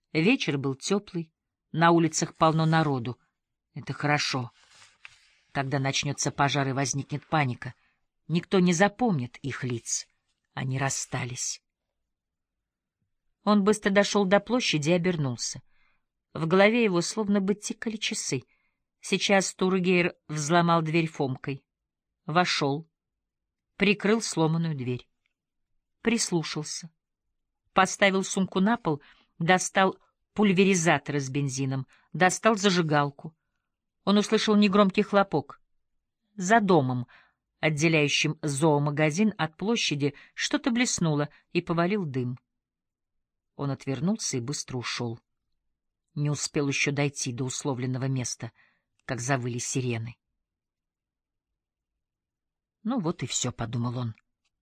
Вечер был теплый, на улицах полно народу. Это хорошо. Когда начнется пожар и возникнет паника, никто не запомнит их лиц. Они расстались. Он быстро дошел до площади и обернулся. В голове его словно бы тикали часы. Сейчас Тургейр взломал дверь Фомкой. Вошел, прикрыл сломанную дверь. Прислушался. Поставил сумку на пол, достал пульверизатор с бензином, достал зажигалку. Он услышал негромкий хлопок. За домом, отделяющим зоомагазин от площади, что-то блеснуло, и повалил дым. Он отвернулся и быстро ушел. Не успел еще дойти до условленного места, как завыли сирены. «Ну вот и все», — подумал он.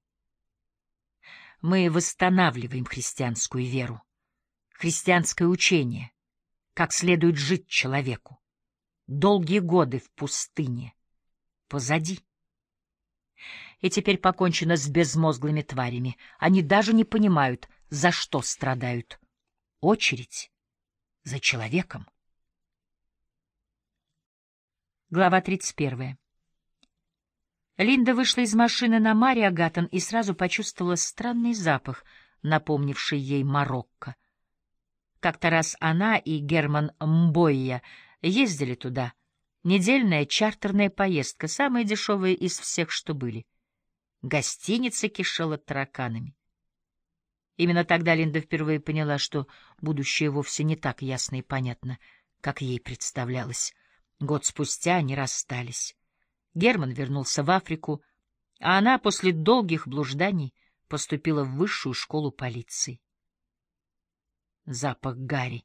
«Мы восстанавливаем христианскую веру, христианское учение, как следует жить человеку. Долгие годы в пустыне позади. И теперь покончено с безмозглыми тварями. Они даже не понимают, за что страдают. Очередь за человеком». Глава 31. Линда вышла из машины на Мария Гаттон и сразу почувствовала странный запах, напомнивший ей Марокко. Как-то раз она и Герман Мбойя ездили туда. Недельная чартерная поездка, самая дешевая из всех, что были. Гостиница кишела тараканами. Именно тогда Линда впервые поняла, что будущее вовсе не так ясно и понятно, как ей представлялось. Год спустя они расстались. Герман вернулся в Африку, а она после долгих блужданий поступила в высшую школу полиции. Запах гари.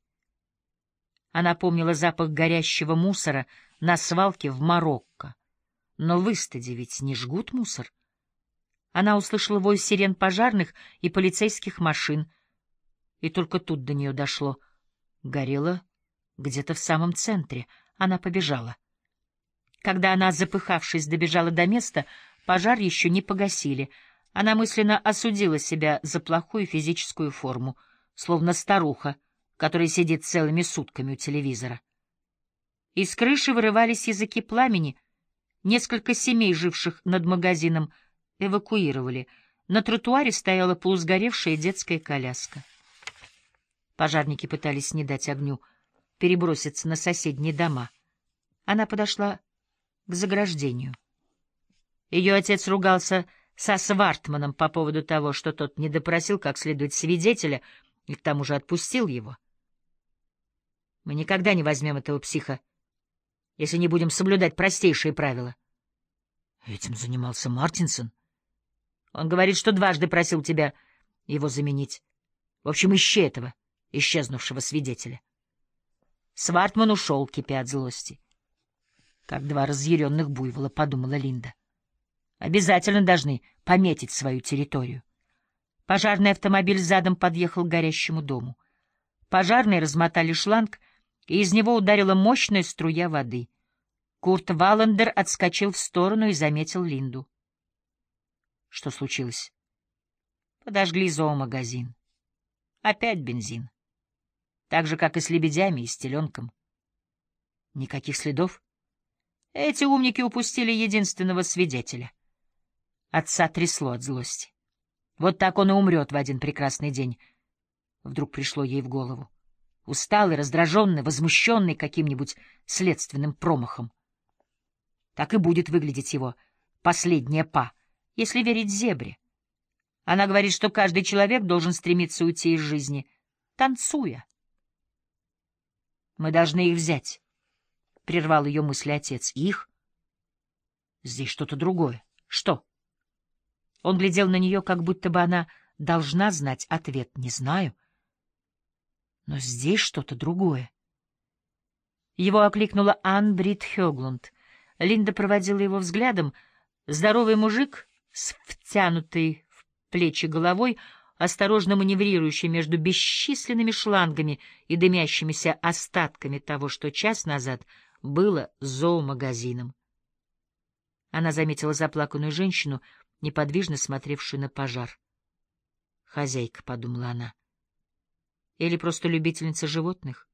Она помнила запах горящего мусора на свалке в Марокко. Но в Истаде ведь не жгут мусор. Она услышала вой сирен пожарных и полицейских машин, и только тут до нее дошло. Горело где-то в самом центре. Она побежала. Когда она, запыхавшись, добежала до места, пожар еще не погасили. Она мысленно осудила себя за плохую физическую форму, словно старуха, которая сидит целыми сутками у телевизора. Из крыши вырывались языки пламени. Несколько семей, живших над магазином, эвакуировали. На тротуаре стояла полусгоревшая детская коляска. Пожарники пытались не дать огню переброситься на соседние дома. Она подошла к заграждению. Ее отец ругался со Свартманом по поводу того, что тот не допросил как следует свидетеля и к тому же отпустил его. «Мы никогда не возьмем этого психа, если не будем соблюдать простейшие правила». Этим занимался Мартинсон. Он говорит, что дважды просил тебя его заменить. В общем, ищи этого исчезнувшего свидетеля. Свартман ушел, кипя от злости. Как два разъяренных буйвола, подумала Линда. Обязательно должны пометить свою территорию. Пожарный автомобиль задом подъехал к горящему дому. Пожарные размотали шланг, и из него ударила мощная струя воды. Курт Валлендер отскочил в сторону и заметил Линду. Что случилось? Подожгли зоомагазин. Опять бензин. Так же, как и с лебедями и с теленком. Никаких следов? Эти умники упустили единственного свидетеля. Отца трясло от злости. Вот так он и умрет в один прекрасный день. Вдруг пришло ей в голову. Усталый, раздраженный, возмущенный каким-нибудь следственным промахом. Так и будет выглядеть его последняя па, если верить зебре. Она говорит, что каждый человек должен стремиться уйти из жизни, танцуя. «Мы должны их взять», — прервал ее мысли отец. «Их? Здесь что-то другое. Что?» Он глядел на нее, как будто бы она должна знать ответ. «Не знаю. Но здесь что-то другое». Его окликнула Анн-Брит Хёглунд. Линда проводила его взглядом. Здоровый мужик с втянутой в плечи головой, осторожно маневрирующий между бесчисленными шлангами и дымящимися остатками того, что час назад было зоомагазином. Она заметила заплаканную женщину, неподвижно смотревшую на пожар. «Хозяйка», — подумала она. Или просто любительница животных?